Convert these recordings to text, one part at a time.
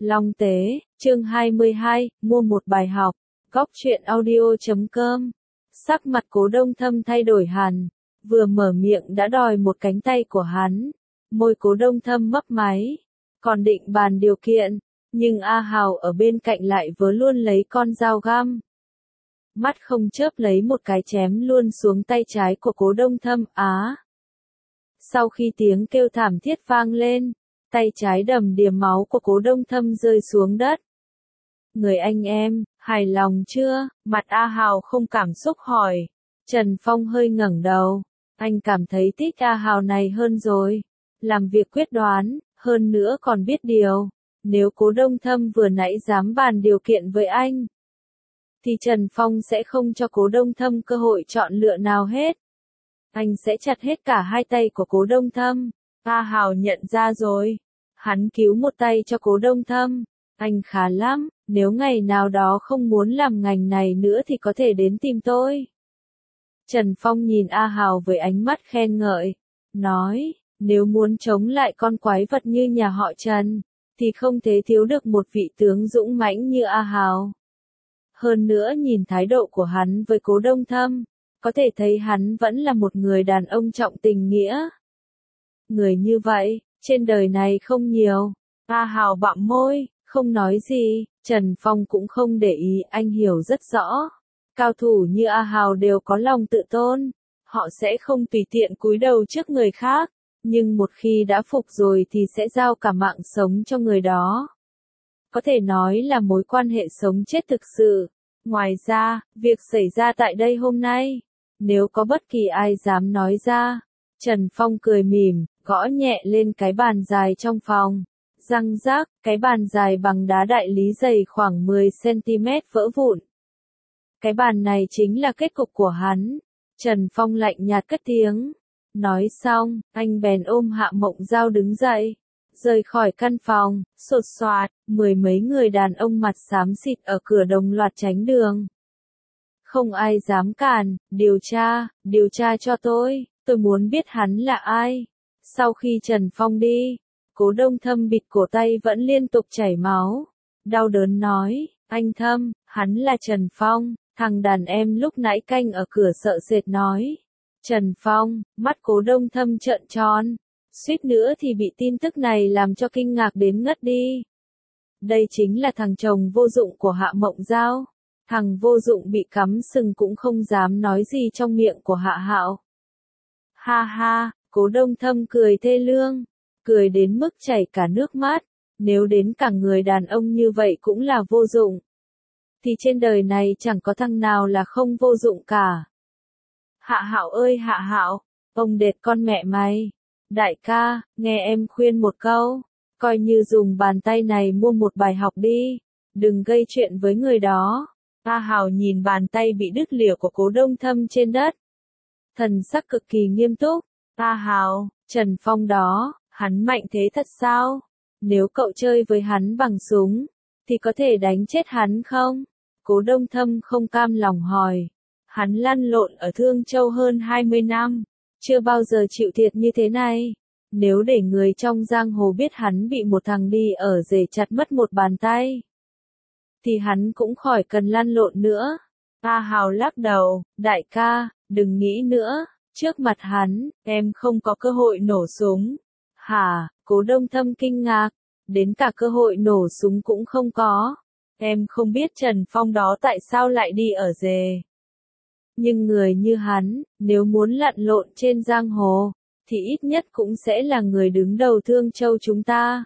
Long Tế, chương 22, mua một bài học. Góc truyện audio.com. Sắc mặt Cố Đông Thâm thay đổi hẳn, vừa mở miệng đã đòi một cánh tay của hắn. Môi Cố Đông Thâm mấp máy, còn định bàn điều kiện, nhưng A Hào ở bên cạnh lại vớ luôn lấy con dao găm. Mắt không chớp lấy một cái chém luôn xuống tay trái của Cố Đông Thâm. Sau khi tiếng kêu thảm thiết vang lên, tay trái đầm đìa máu của Cố Đông Thâm rơi xuống đất. Người anh em, hài lòng chưa? Mặt A Hào không cảm xúc hỏi. Trần Phong hơi ngẩng đầu. Anh cảm thấy thích A Hào này hơn rồi. Làm việc quyết đoán, hơn nữa còn biết điều. Nếu Cố Đông Thâm vừa nãy dám bàn điều kiện với anh, thì Trần Phong sẽ không cho Cố Đông Thâm cơ hội chọn lựa nào hết. Anh sẽ chặt hết cả hai tay của Cố Đông Thâm. A Hào nhận ra rồi. Hắn cứu một tay cho Cố Đông Thâm. Anh khá lắm, nếu ngày nào đó không muốn làm ngành này nữa thì có thể đến tìm tôi. Trần Phong nhìn A Hào với ánh mắt khen ngợi. Nói, nếu muốn chống lại con quái vật như nhà họ Trần, thì không thể thiếu được một vị tướng dũng mãnh như A Hào. Hơn nữa nhìn thái độ của hắn với Cố Đông Thâm, có thể thấy hắn vẫn là một người đàn ông trọng tình nghĩa. Người như vậy, trên đời này không nhiều. A Hào bặm môi, không nói gì. Trần Phong cũng không để ý, anh hiểu rất rõ. Cao thủ như A Hào đều có lòng tự tôn. Họ sẽ không tùy tiện cúi đầu trước người khác. Nhưng một khi đã phục rồi thì sẽ giao cả mạng sống cho người đó. Có thể nói là mối quan hệ sống chết thực sự. Ngoài ra, việc xảy ra tại đây hôm nay, nếu có bất kỳ ai dám nói ra, Trần Phong cười mỉm, gõ nhẹ lên cái bàn dài trong phòng. Răng rác, cái bàn dài bằng đá đại lý dày khoảng 10 cm vỡ vụn. Cái bàn này chính là kết cục của hắn. Trần Phong lạnh nhạt cất tiếng. Nói xong, anh bèn ôm Hạ Mộng Giao đứng dậy. Rời khỏi căn phòng, sột soạt, mười mấy người đàn ông mặt xám xịt ở cửa đồng loạt tránh đường. Không ai dám cản, điều tra cho tôi muốn biết hắn là ai. Sau khi Trần Phong đi, Cố Đông Thâm bịt cổ tay vẫn liên tục chảy máu. Đau đớn nói, anh Thâm, hắn là Trần Phong, thằng đàn em lúc nãy canh ở cửa sợ sệt nói. Trần Phong, mắt Cố Đông Thâm trợn tròn, suýt nữa thì bị tin tức này làm cho kinh ngạc đến ngất đi. Đây chính là thằng chồng vô dụng của Hạ Mộng Giao. Thằng vô dụng bị cắm sừng cũng không dám nói gì trong miệng của Hạ Hạo. Ha ha, Cố Đông Thâm cười thê lương, cười đến mức chảy cả nước mắt. Nếu đến cả người đàn ông như vậy cũng là vô dụng, thì trên đời này chẳng có thằng nào là không vô dụng cả. Hạ Hạo ơi Hạ Hạo, ông đệt con mẹ mày. Đại ca, nghe em khuyên một câu, coi như dùng bàn tay này mua một bài học đi, đừng gây chuyện với người đó. A Hào nhìn bàn tay bị đứt lìa của Cố Đông Thâm trên đất, thần sắc cực kỳ nghiêm túc. A Hào, Trần Phong đó, hắn mạnh thế thật sao? Nếu cậu chơi với hắn bằng súng, thì có thể đánh chết hắn không? Cố Đông Thâm không cam lòng hỏi. Hắn lăn lộn ở Thương Châu hơn 20 năm, chưa bao giờ chịu thiệt như thế này. Nếu để người trong giang hồ biết hắn bị một thằng đi ở rể chặt mất một bàn tay, thì hắn cũng khỏi cần lăn lộn nữa. A Hào lắc đầu, đại ca, đừng nghĩ nữa, trước mặt hắn, em không có cơ hội nổ súng. Hả? Cố Đông Thâm kinh ngạc, đến cả cơ hội nổ súng cũng không có. Em không biết Trần Phong đó tại sao lại đi ở rể. Nhưng người như hắn, nếu muốn lặn lộn trên giang hồ, thì ít nhất cũng sẽ là người đứng đầu Thương Châu chúng ta.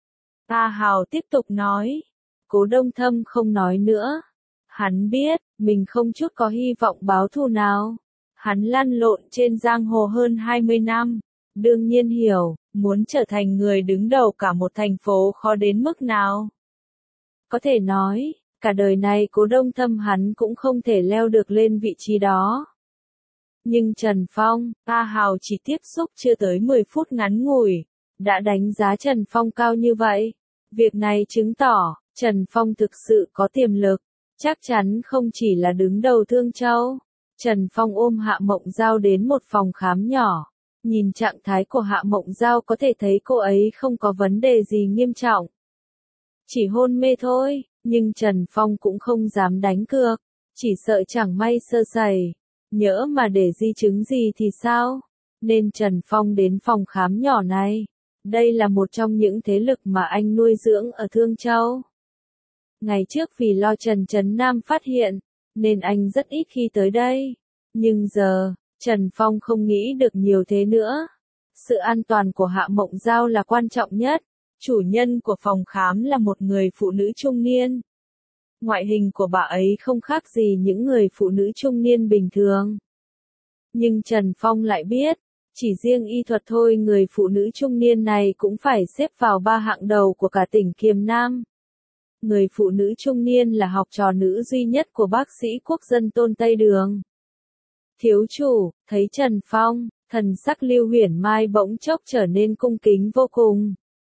A Hào tiếp tục nói. Cố Đông Thâm không nói nữa. Hắn biết, mình không chút có hy vọng báo thù nào. Hắn lăn lộn trên giang hồ hơn 20 năm. Đương nhiên hiểu, muốn trở thành người đứng đầu cả một thành phố khó đến mức nào. Có thể nói, cả đời này Cố Đông Thâm hắn cũng không thể leo được lên vị trí đó. Nhưng Trần Phong, A Hào chỉ tiếp xúc chưa tới 10 phút ngắn ngủi, đã đánh giá Trần Phong cao như vậy. Việc này chứng tỏ, Trần Phong thực sự có tiềm lực, chắc chắn không chỉ là đứng đầu Thương Châu. Trần Phong ôm Hạ Mộng Giao đến một phòng khám nhỏ. Nhìn trạng thái của Hạ Mộng Giao có thể thấy cô ấy không có vấn đề gì nghiêm trọng. chỉ hôn mê thôi, nhưng Trần Phong cũng không dám đánh cược, chỉ sợ chẳng may sơ sẩy, nhỡ mà để di chứng gì thì sao, nên Trần Phong đến phòng khám nhỏ này. Đây là một trong những thế lực mà anh nuôi dưỡng ở Thương Châu. Ngày trước vì lo Trần Trấn Nam phát hiện, nên anh rất ít khi tới đây. Nhưng giờ, Trần Phong không nghĩ được nhiều thế nữa. Sự an toàn của Hạ Mộng Giao là quan trọng nhất. Chủ nhân của phòng khám là một người phụ nữ trung niên. Ngoại hình của bà ấy không khác gì những người phụ nữ trung niên bình thường. Nhưng Trần Phong lại biết, chỉ riêng y thuật thôi người phụ nữ trung niên này cũng phải xếp vào 3 hạng đầu của cả tỉnh Kiềm Nam. Người phụ nữ trung niên là học trò nữ duy nhất của bác sĩ quốc dân Tôn Tây Đường. Thiếu chủ, thấy Trần Phong, thần sắc Lưu Huyền Mai bỗng chốc trở nên cung kính vô cùng.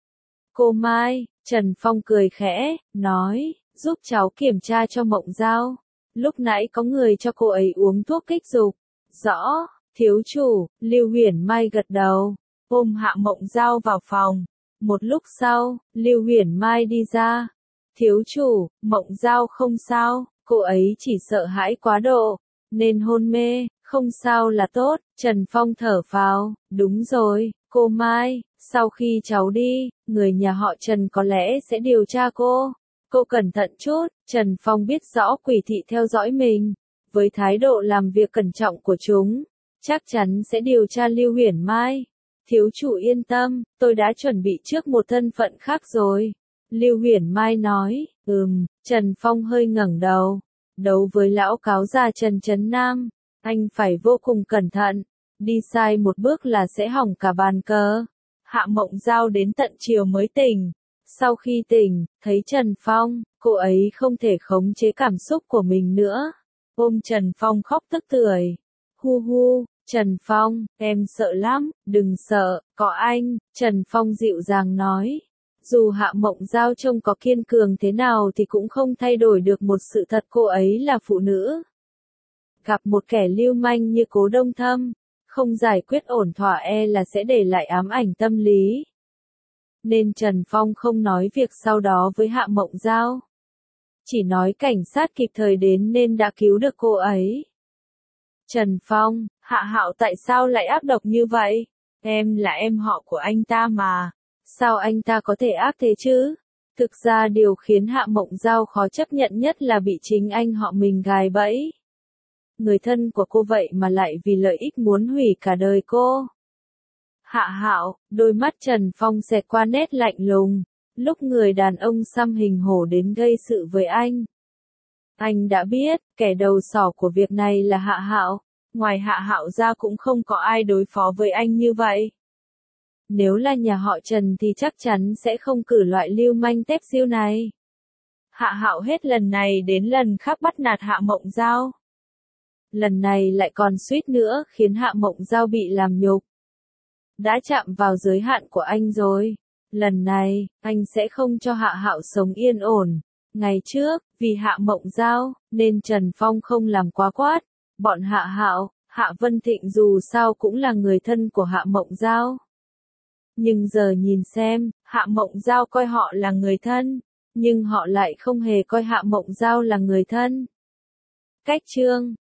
Cô Mai, Trần Phong cười khẽ, nói, giúp cháu kiểm tra cho Mộng Giao. Lúc nãy có người cho cô ấy uống thuốc kích dục. Rõ, thiếu chủ, Lưu Huyền Mai gật đầu, ôm Hạ Mộng Giao vào phòng. Một lúc sau, Lưu Huyền Mai đi ra. Thiếu chủ, Mộng Giao không sao, cô ấy chỉ sợ hãi quá độ, nên hôn mê, không sao là tốt. Trần Phong thở phào, đúng rồi, cô Mai, sau khi cháu đi, người nhà họ Trần có lẽ sẽ điều tra cô. Cô cẩn thận chút. Trần Phong biết rõ quỷ thị theo dõi mình, với thái độ làm việc cẩn trọng của chúng, chắc chắn sẽ điều tra Lưu Huyền Mai. Thiếu chủ yên tâm, tôi đã chuẩn bị trước một thân phận khác rồi. Lưu Huyền Mai nói, Trần Phong hơi ngẩng đầu. Đấu với lão cáo già Trần Trấn Nam, anh phải vô cùng cẩn thận, đi sai một bước là sẽ hỏng cả bàn cờ. Hạ Mộng Giao đến tận chiều mới tỉnh. Sau khi tỉnh, thấy Trần Phong, cô ấy không thể khống chế cảm xúc của mình nữa. Ôm Trần Phong khóc tức tưởi. Hu hu, Trần Phong, em sợ lắm, đừng sợ, có anh, Trần Phong dịu dàng nói. Dù Hạ Mộng Giao trông có kiên cường thế nào thì cũng không thay đổi được một sự thật cô ấy là phụ nữ. Gặp một kẻ lưu manh như Cố Đông Thâm, không giải quyết ổn thỏa là sẽ để lại ám ảnh tâm lý. Nên Trần Phong không nói việc sau đó với Hạ Mộng Giao. Chỉ nói cảnh sát kịp thời đến nên đã cứu được cô ấy. Trần Phong, Hạ Hạo tại sao lại ác độc như vậy? Em là em họ của anh ta mà. Sao anh ta có thể ác thế chứ? Thực ra điều khiến Hạ Mộng Giao khó chấp nhận nhất là bị chính anh họ mình gài bẫy. Người thân của cô vậy mà lại vì lợi ích muốn hủy cả đời cô. Hạ Hạo, đôi mắt Trần Phong xẹt qua nét lạnh lùng. Lúc người đàn ông xăm hình hổ đến gây sự với anh đã biết, kẻ đầu sỏ của việc này là Hạ Hạo. Ngoài Hạ Hạo ra cũng không có ai đối phó với anh như vậy. Nếu là nhà họ Trần thì chắc chắn sẽ không cử loại lưu manh tép diêu này. Hạ Hạo hết lần này đến lần khác bắt nạt Hạ Mộng Giao. Lần này lại còn suýt nữa khiến Hạ Mộng Giao bị làm nhục. Đã chạm vào giới hạn của anh rồi. Lần này, anh sẽ không cho Hạ Hạo sống yên ổn. Ngày trước, vì Hạ Mộng Giao, nên Trần Phong không làm quá quát. Bọn Hạ Hạo, Hạ Vân Thịnh dù sao cũng là người thân của Hạ Mộng Giao. Nhưng giờ nhìn xem, Hạ Mộng Giao coi họ là người thân, nhưng họ lại không hề coi Hạ Mộng Giao là người thân. Cách chương